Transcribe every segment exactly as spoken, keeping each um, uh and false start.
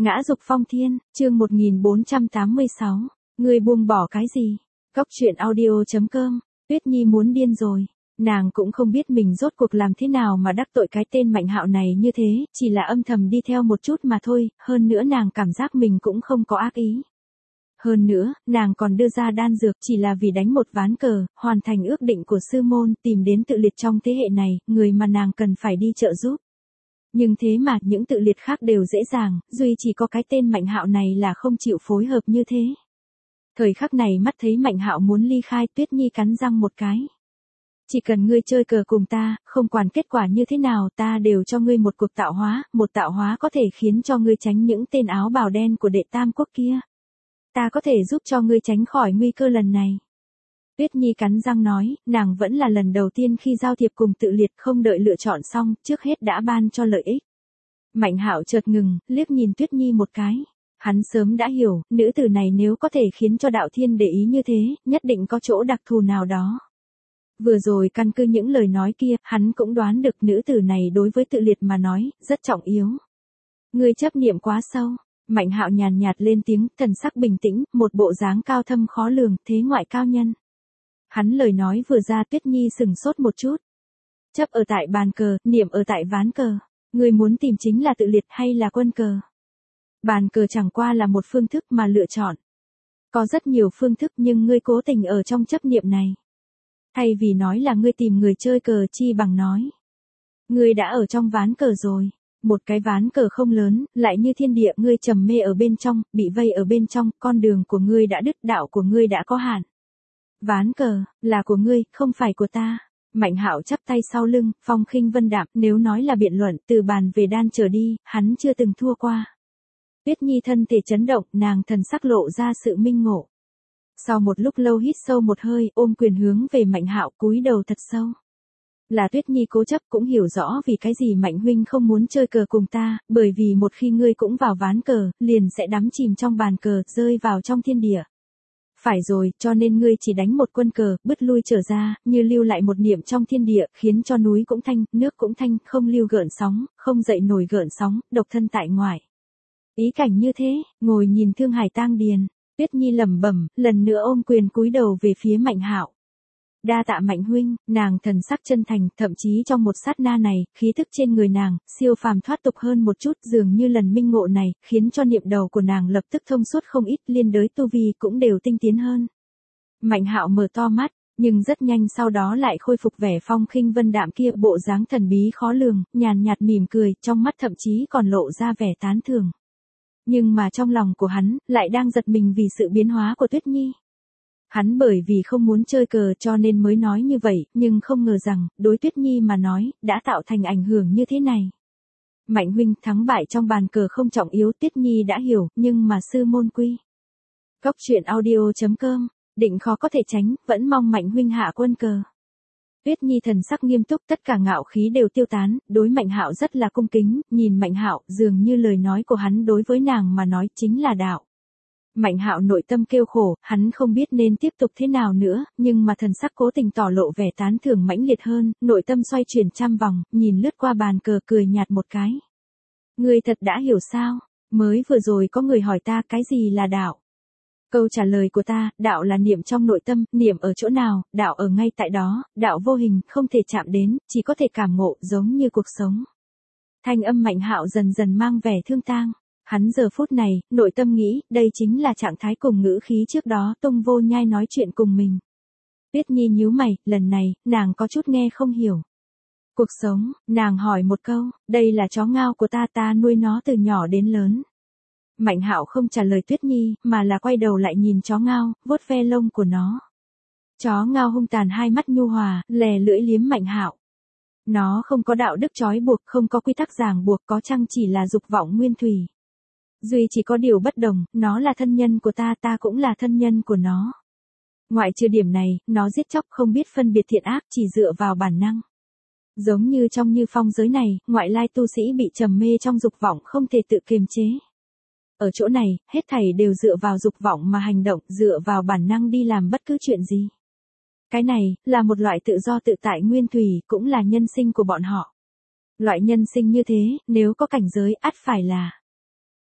Ngã dục phong thiên, chương một nghìn bốn trăm tám mươi sáu. Người buông bỏ cái gì? Góc truyện audio chấm com. Tuyết Nhi muốn điên rồi. Nàng cũng không biết mình rốt cuộc làm thế nào mà đắc tội cái tên Mạnh Hạo này như thế, chỉ là âm thầm đi theo một chút mà thôi, hơn nữa nàng cảm giác mình cũng không có ác ý. Hơn nữa, nàng còn đưa ra đan dược chỉ là vì đánh một ván cờ, hoàn thành ước định của sư môn, tìm đến tự liệt trong thế hệ này, người mà nàng cần phải đi trợ giúp. Nhưng thế mà những tự liệt khác đều dễ dàng, duy chỉ có cái tên Mạnh Hạo này là không chịu phối hợp như thế. Thời khắc này mắt thấy Mạnh Hạo muốn ly khai, Tuyết Nhi cắn răng một cái. Chỉ cần ngươi chơi cờ cùng ta, không quản kết quả như thế nào ta đều cho ngươi một cuộc tạo hóa, một tạo hóa có thể khiến cho ngươi tránh những tên áo bào đen của đệ tam quốc kia. Ta có thể giúp cho ngươi tránh khỏi nguy cơ lần này. Tuyết Nhi cắn răng nói, nàng vẫn là lần đầu tiên khi giao thiệp cùng tự liệt, không đợi lựa chọn xong, trước hết đã ban cho lợi ích. Mạnh Hạo chợt ngừng, liếc nhìn Tuyết Nhi một cái. Hắn sớm đã hiểu, nữ tử này nếu có thể khiến cho đạo thiên để ý như thế, nhất định có chỗ đặc thù nào đó. Vừa rồi căn cứ những lời nói kia, hắn cũng đoán được nữ tử này đối với tự liệt mà nói, rất trọng yếu. Ngươi chấp niệm quá sâu. Mạnh Hạo nhàn nhạt lên tiếng, thần sắc bình tĩnh, một bộ dáng cao thâm khó lường, thế ngoại cao nhân. Hắn lời nói vừa ra, Tuyết Nhi sừng sốt một chút. Chấp ở tại bàn cờ, niệm ở tại ván cờ. Người muốn tìm chính là tự liệt hay là quân cờ? Bàn cờ chẳng qua là một phương thức mà lựa chọn. Có rất nhiều phương thức nhưng ngươi cố tình ở trong chấp niệm này. Thay vì nói là ngươi tìm người chơi cờ chi bằng nói. Ngươi đã ở trong ván cờ rồi. Một cái ván cờ không lớn, lại như thiên địa, ngươi trầm mê ở bên trong, bị vây ở bên trong, con đường của ngươi đã đứt, đạo của ngươi đã có hạn. Ván cờ, là của ngươi, không phải của ta. Mạnh Hạo chắp tay sau lưng, phong khinh vân đạm, nếu nói là biện luận, từ bàn về đan trở đi, hắn chưa từng thua qua. Tuyết Nhi thân thể chấn động, nàng thần sắc lộ ra sự minh ngộ. Sau một lúc lâu hít sâu một hơi, ôm quyền hướng về Mạnh Hạo, cúi đầu thật sâu. Là Tuyết Nhi cố chấp, cũng hiểu rõ vì cái gì Mạnh huynh không muốn chơi cờ cùng ta, bởi vì một khi ngươi cũng vào ván cờ, liền sẽ đắm chìm trong bàn cờ, rơi vào trong thiên địa. Phải rồi, cho nên ngươi chỉ đánh một quân cờ, bứt lui trở ra, như lưu lại một niệm trong thiên địa, khiến cho núi cũng thanh, nước cũng thanh, không lưu gợn sóng, không dậy nổi gợn sóng, độc thân tại ngoại. Ý cảnh như thế, ngồi nhìn Thương Hải tang điền, Tuyết Nhi lẩm bẩm, lần nữa ôm quyền cúi đầu về phía Mạnh Hạo. Đa tạ Mạnh huynh, nàng thần sắc chân thành, thậm chí trong một sát na này, khí thức trên người nàng, siêu phàm thoát tục hơn một chút, dường như lần minh ngộ này, khiến cho niệm đầu của nàng lập tức thông suốt không ít, liên đới tu vi cũng đều tinh tiến hơn. Mạnh Hạo mở to mắt, nhưng rất nhanh sau đó lại khôi phục vẻ phong khinh vân đạm kia, bộ dáng thần bí khó lường, nhàn nhạt mỉm cười, trong mắt thậm chí còn lộ ra vẻ tán thưởng. Nhưng mà trong lòng của hắn, lại đang giật mình vì sự biến hóa của Tuyết Nhi. Hắn bởi vì không muốn chơi cờ cho nên mới nói như vậy, nhưng không ngờ rằng, đối Tuyết Nhi mà nói, đã tạo thành ảnh hưởng như thế này. Mạnh huynh, thắng bại trong bàn cờ không trọng yếu, Tuyết Nhi đã hiểu, nhưng mà sư môn quy. Góc truyện audio chấm com, định khó có thể tránh, vẫn mong Mạnh huynh hạ quân cờ. Tuyết Nhi thần sắc nghiêm túc, tất cả ngạo khí đều tiêu tán, đối Mạnh Hạo rất là cung kính, nhìn Mạnh Hạo, dường như lời nói của hắn đối với nàng mà nói chính là đạo. Mạnh Hạo nội tâm kêu khổ, hắn không biết nên tiếp tục thế nào nữa, nhưng mà thần sắc cố tình tỏ lộ vẻ tán thưởng mãnh liệt hơn, nội tâm xoay chuyển trăm vòng, nhìn lướt qua bàn cờ cười nhạt một cái. Ngươi thật đã hiểu sao? Mới vừa rồi có người hỏi ta cái gì là đạo? Câu trả lời của ta, đạo là niệm trong nội tâm, niệm ở chỗ nào, đạo ở ngay tại đó, đạo vô hình, không thể chạm đến, chỉ có thể cảm ngộ, giống như cuộc sống. Thanh âm Mạnh Hạo dần dần mang vẻ thương tang. Hắn giờ phút này, nội tâm nghĩ, đây chính là trạng thái cùng ngữ khí trước đó Tung Vô Nhai nói chuyện cùng mình. Tuyết Nhi nhíu mày, lần này, nàng có chút nghe không hiểu. Cuộc sống, nàng hỏi một câu, đây là chó ngao của ta, ta nuôi nó từ nhỏ đến lớn. Mạnh Hạo không trả lời Tuyết Nhi, mà là quay đầu lại nhìn chó ngao, vuốt ve lông của nó. Chó ngao hung tàn, hai mắt nhu hòa, lè lưỡi liếm Mạnh Hạo. Nó không có đạo đức trói buộc, không có quy tắc ràng buộc, có chăng chỉ là dục vọng nguyên thủy. Duy chỉ có điều bất đồng, nó là thân nhân của ta, ta cũng là thân nhân của nó. Ngoại trừ điểm này, nó giết chóc không biết phân biệt thiện ác, chỉ dựa vào bản năng. Giống như trong Như Phong giới này, ngoại lai tu sĩ bị trầm mê trong dục vọng không thể tự kiềm chế. Ở chỗ này, hết thảy đều dựa vào dục vọng mà hành động, dựa vào bản năng đi làm bất cứ chuyện gì. Cái này, là một loại tự do tự tại nguyên thủy, cũng là nhân sinh của bọn họ. Loại nhân sinh như thế, nếu có cảnh giới, ắt phải là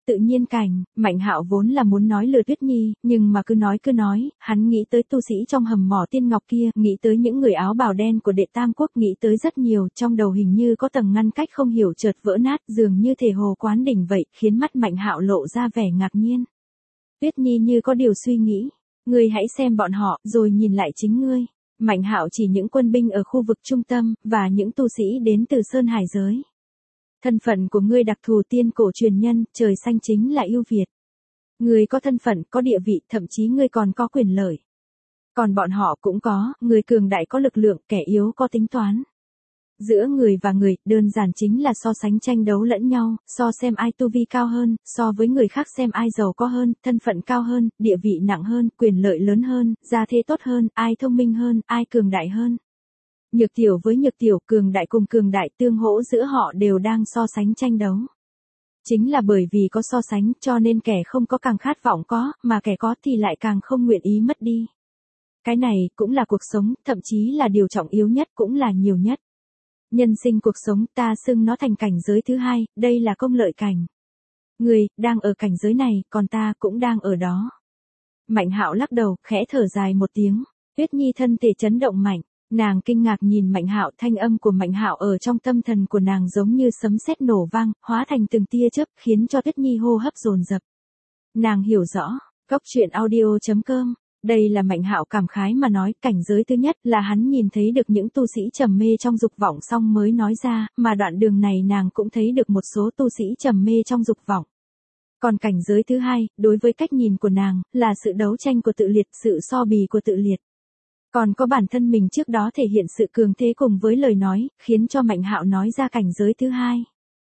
Tự nhiên cảnh, Mạnh Hạo vốn là muốn nói lừa Tuyết Nhi, nhưng mà cứ nói cứ nói, hắn nghĩ tới tu sĩ trong hầm mỏ tiên ngọc kia, nghĩ tới những người áo bào đen của đệ tam quốc, nghĩ tới rất nhiều, trong đầu hình như có tầng ngăn cách không hiểu chợt vỡ nát, dường như thể hồ quán đỉnh vậy, khiến mắt Mạnh Hạo lộ ra vẻ ngạc nhiên. Tuyết Nhi như có điều suy nghĩ, ngươi hãy xem bọn họ, rồi nhìn lại chính ngươi. Mạnh Hạo chỉ những quân binh ở khu vực trung tâm, và những tu sĩ đến từ Sơn Hải giới. Thân phận của ngươi đặc thù tiên cổ truyền nhân, trời xanh chính là ưu việt. Ngươi có thân phận, có địa vị, thậm chí ngươi còn có quyền lợi. Còn bọn họ cũng có, người cường đại có lực lượng, kẻ yếu có tính toán. Giữa người và người, đơn giản chính là so sánh tranh đấu lẫn nhau, so xem ai tu vi cao hơn, so với người khác xem ai giàu có hơn, thân phận cao hơn, địa vị nặng hơn, quyền lợi lớn hơn, gia thế tốt hơn, ai thông minh hơn, ai cường đại hơn. Nhược tiểu với nhược tiểu, cường đại cùng cường đại, tương hỗ giữa họ đều đang so sánh tranh đấu. Chính là bởi vì có so sánh cho nên kẻ không có càng khát vọng có, mà kẻ có thì lại càng không nguyện ý mất đi. Cái này cũng là cuộc sống, thậm chí là điều trọng yếu nhất, cũng là nhiều nhất. Nhân sinh cuộc sống ta xưng nó thành cảnh giới thứ hai, đây là công lợi cảnh. Người, đang ở cảnh giới này, còn ta cũng đang ở đó. Mạnh Hạo lắc đầu, khẽ thở dài một tiếng. Tuyết Nhi thân thể chấn động mạnh. Nàng kinh ngạc nhìn Mạnh Hạo, thanh âm của Mạnh Hạo ở trong tâm thần của nàng giống như sấm sét nổ vang, hóa thành từng tia chớp, khiến cho Tuyết Nhi hô hấp dồn dập. Nàng hiểu rõ, Cốc truyện audio chấm com, đây là Mạnh Hạo cảm khái mà nói, cảnh giới thứ nhất là hắn nhìn thấy được những tu sĩ trầm mê trong dục vọng xong mới nói ra, mà đoạn đường này nàng cũng thấy được một số tu sĩ trầm mê trong dục vọng. Còn cảnh giới thứ hai, đối với cách nhìn của nàng, là sự đấu tranh của tự liệt, sự so bì của tự liệt. Còn có bản thân mình trước đó thể hiện sự cường thế cùng với lời nói, khiến cho Mạnh Hạo nói ra cảnh giới thứ hai.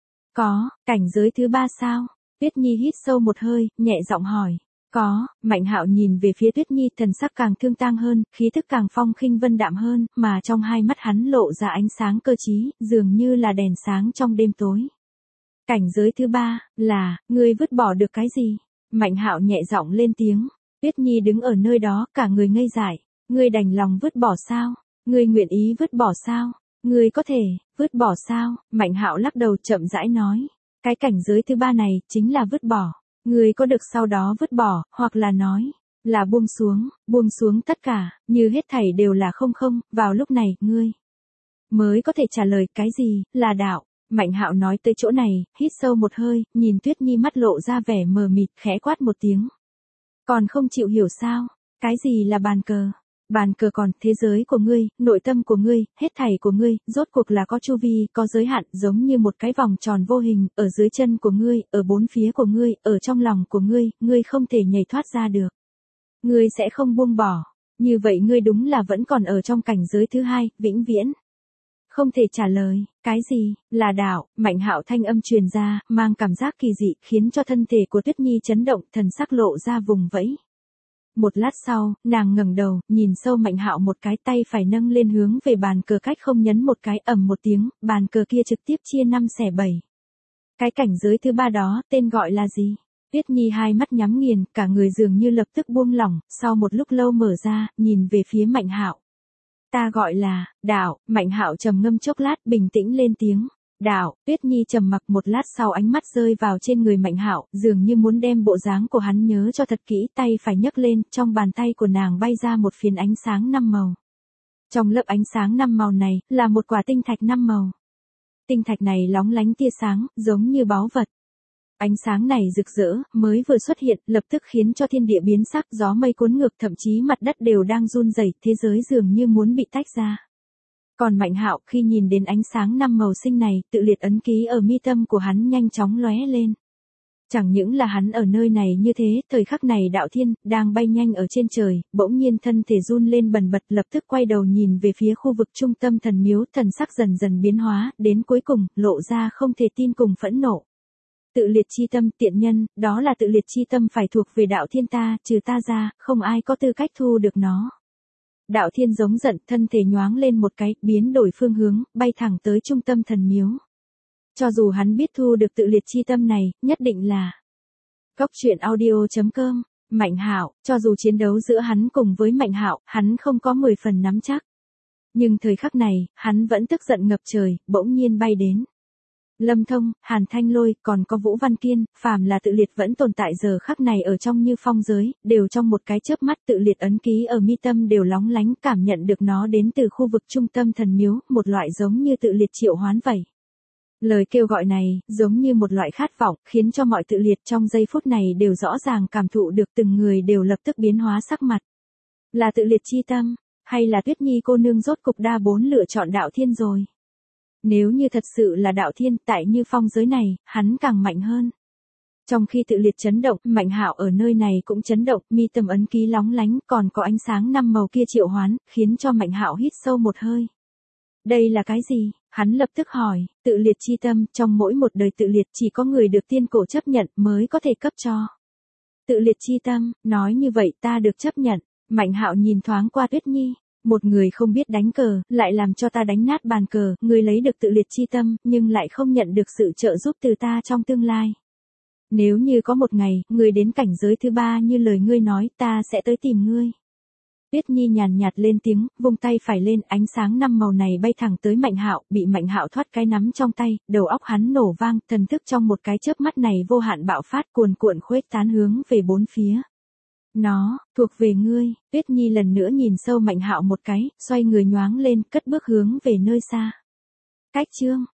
Có, cảnh giới thứ ba sao? Tuyết Nhi hít sâu một hơi, nhẹ giọng hỏi. Có, Mạnh Hạo nhìn về phía Tuyết Nhi, thần sắc càng thương tang hơn, khí thức càng phong khinh vân đạm hơn, mà trong hai mắt hắn lộ ra ánh sáng cơ trí, dường như là đèn sáng trong đêm tối. Cảnh giới thứ ba, là, ngươi vứt bỏ được cái gì? Mạnh Hạo nhẹ giọng lên tiếng. Tuyết Nhi đứng ở nơi đó, cả người ngây dại. Ngươi đành lòng vứt bỏ sao? Ngươi nguyện ý vứt bỏ sao? Ngươi có thể, vứt bỏ sao? Mạnh Hạo lắc đầu chậm rãi nói. Cái cảnh giới thứ ba này, chính là vứt bỏ. Ngươi có được sau đó vứt bỏ, hoặc là nói, là buông xuống, buông xuống tất cả, như hết thảy đều là không không, vào lúc này, ngươi mới có thể trả lời cái gì, là đạo. Mạnh Hạo nói tới chỗ này, hít sâu một hơi, nhìn Tuyết Nhi mắt lộ ra vẻ mờ mịt, khẽ quát một tiếng. Còn không chịu hiểu sao? Cái gì là bàn cờ? Bàn cờ còn, thế giới của ngươi, nội tâm của ngươi, hết thảy của ngươi, rốt cuộc là có chu vi, có giới hạn, giống như một cái vòng tròn vô hình, ở dưới chân của ngươi, ở bốn phía của ngươi, ở trong lòng của ngươi, ngươi không thể nhảy thoát ra được. Ngươi sẽ không buông bỏ. Như vậy ngươi đúng là vẫn còn ở trong cảnh giới thứ hai, vĩnh viễn. Không thể trả lời, cái gì, là đạo? Mạnh Hạo thanh âm truyền ra, mang cảm giác kỳ dị, khiến cho thân thể của Tuyết Nhi chấn động, thần sắc lộ ra vùng vẫy. Một lát sau, nàng ngẩng đầu, nhìn sâu Mạnh Hạo một cái, tay phải nâng lên hướng về bàn cờ, cách không nhấn một cái, ầm một tiếng, bàn cờ kia trực tiếp chia năm xẻ bảy. Cái cảnh giới thứ ba đó, tên gọi là gì? Tuyết Nhi hai mắt nhắm nghiền, cả người dường như lập tức buông lỏng, sau một lúc lâu mở ra, nhìn về phía Mạnh Hạo. Ta gọi là, đạo. Mạnh Hạo trầm ngâm chốc lát, bình tĩnh lên tiếng. Đạo. Tuyết Nhi trầm mặc một lát sau, ánh mắt rơi vào trên người Mạnh Hạo, dường như muốn đem bộ dáng của hắn nhớ cho thật kỹ, tay phải nhấc lên, trong bàn tay của nàng bay ra một phiến ánh sáng năm màu. Trong lớp ánh sáng năm màu này, là một quả tinh thạch năm màu. Tinh thạch này lóng lánh tia sáng, giống như báu vật. Ánh sáng này rực rỡ, mới vừa xuất hiện, lập tức khiến cho thiên địa biến sắc, gió mây cuốn ngược, thậm chí mặt đất đều đang run rẩy, thế giới dường như muốn bị tách ra. Còn Mạnh Hạo, khi nhìn đến ánh sáng năm màu xinh này, tự liệt ấn ký ở mi tâm của hắn nhanh chóng lóe lên. Chẳng những là hắn ở nơi này như thế, thời khắc này Đạo Thiên, đang bay nhanh ở trên trời, bỗng nhiên thân thể run lên bần bật, lập tức quay đầu nhìn về phía khu vực trung tâm thần miếu, thần sắc dần dần biến hóa, đến cuối cùng, lộ ra không thể tin cùng phẫn nộ. Tự liệt chi tâm, tiện nhân, đó là tự liệt chi tâm phải thuộc về Đạo Thiên ta, trừ ta ra, không ai có tư cách thu được nó. Đạo Thiên giống giận, thân thể nhoáng lên một cái, biến đổi phương hướng, bay thẳng tới trung tâm thần miếu. Cho dù hắn biết thu được tự liệt chi tâm này, nhất định là Cốc truyện audio chấm com, Mạnh Hạo, cho dù chiến đấu giữa hắn cùng với Mạnh Hạo, hắn không có mười phần nắm chắc. Nhưng thời khắc này, hắn vẫn tức giận ngập trời, bỗng nhiên bay đến. Lâm Thông, Hàn Thanh Lôi, còn có Vũ Văn Kiên, phàm là tự liệt vẫn tồn tại giờ khắc này ở trong Như Phong giới, đều trong một cái chớp mắt tự liệt ấn ký ở mi tâm đều lóng lánh, cảm nhận được nó đến từ khu vực trung tâm thần miếu, một loại giống như tự liệt triệu hoán vậy. Lời kêu gọi này, giống như một loại khát vọng, khiến cho mọi tự liệt trong giây phút này đều rõ ràng cảm thụ được, từng người đều lập tức biến hóa sắc mặt. Là tự liệt chi tâm, hay là Tuyết Nhi cô nương rốt cục đa bốn lựa chọn đạo thiên rồi? Nếu như thật sự là đạo thiên, tại Như Phong giới này, hắn càng mạnh hơn. Trong khi tự liệt chấn động, Mạnh Hạo ở nơi này cũng chấn động, mi tâm ấn ký lóng lánh, còn có ánh sáng năm màu kia triệu hoán, khiến cho Mạnh Hạo hít sâu một hơi. Đây là cái gì? Hắn lập tức hỏi, tự liệt chi tâm, trong mỗi một đời tự liệt chỉ có người được tiên cổ chấp nhận mới có thể cấp cho. Tự liệt chi tâm, nói như vậy ta được chấp nhận. Mạnh Hạo nhìn thoáng qua Tuyết Nhi, một người không biết đánh cờ, lại làm cho ta đánh nát bàn cờ, người lấy được tự liệt chi tâm, nhưng lại không nhận được sự trợ giúp từ ta trong tương lai. Nếu như có một ngày, người đến cảnh giới thứ ba như lời ngươi nói, ta sẽ tới tìm ngươi. Tuyết Nhi nhàn nhạt lên tiếng, vung tay phải lên, ánh sáng năm màu này bay thẳng tới Mạnh Hạo, bị Mạnh Hạo thoát cái nắm trong tay, đầu óc hắn nổ vang, thần thức trong một cái chớp mắt này vô hạn bạo phát, cuồn cuộn khuếch tán hướng về bốn phía. Nó, thuộc về ngươi. Tuyết Nhi lần nữa nhìn sâu Mạnh Hạo một cái, xoay người nhoáng lên, cất bước hướng về nơi xa. Cách chương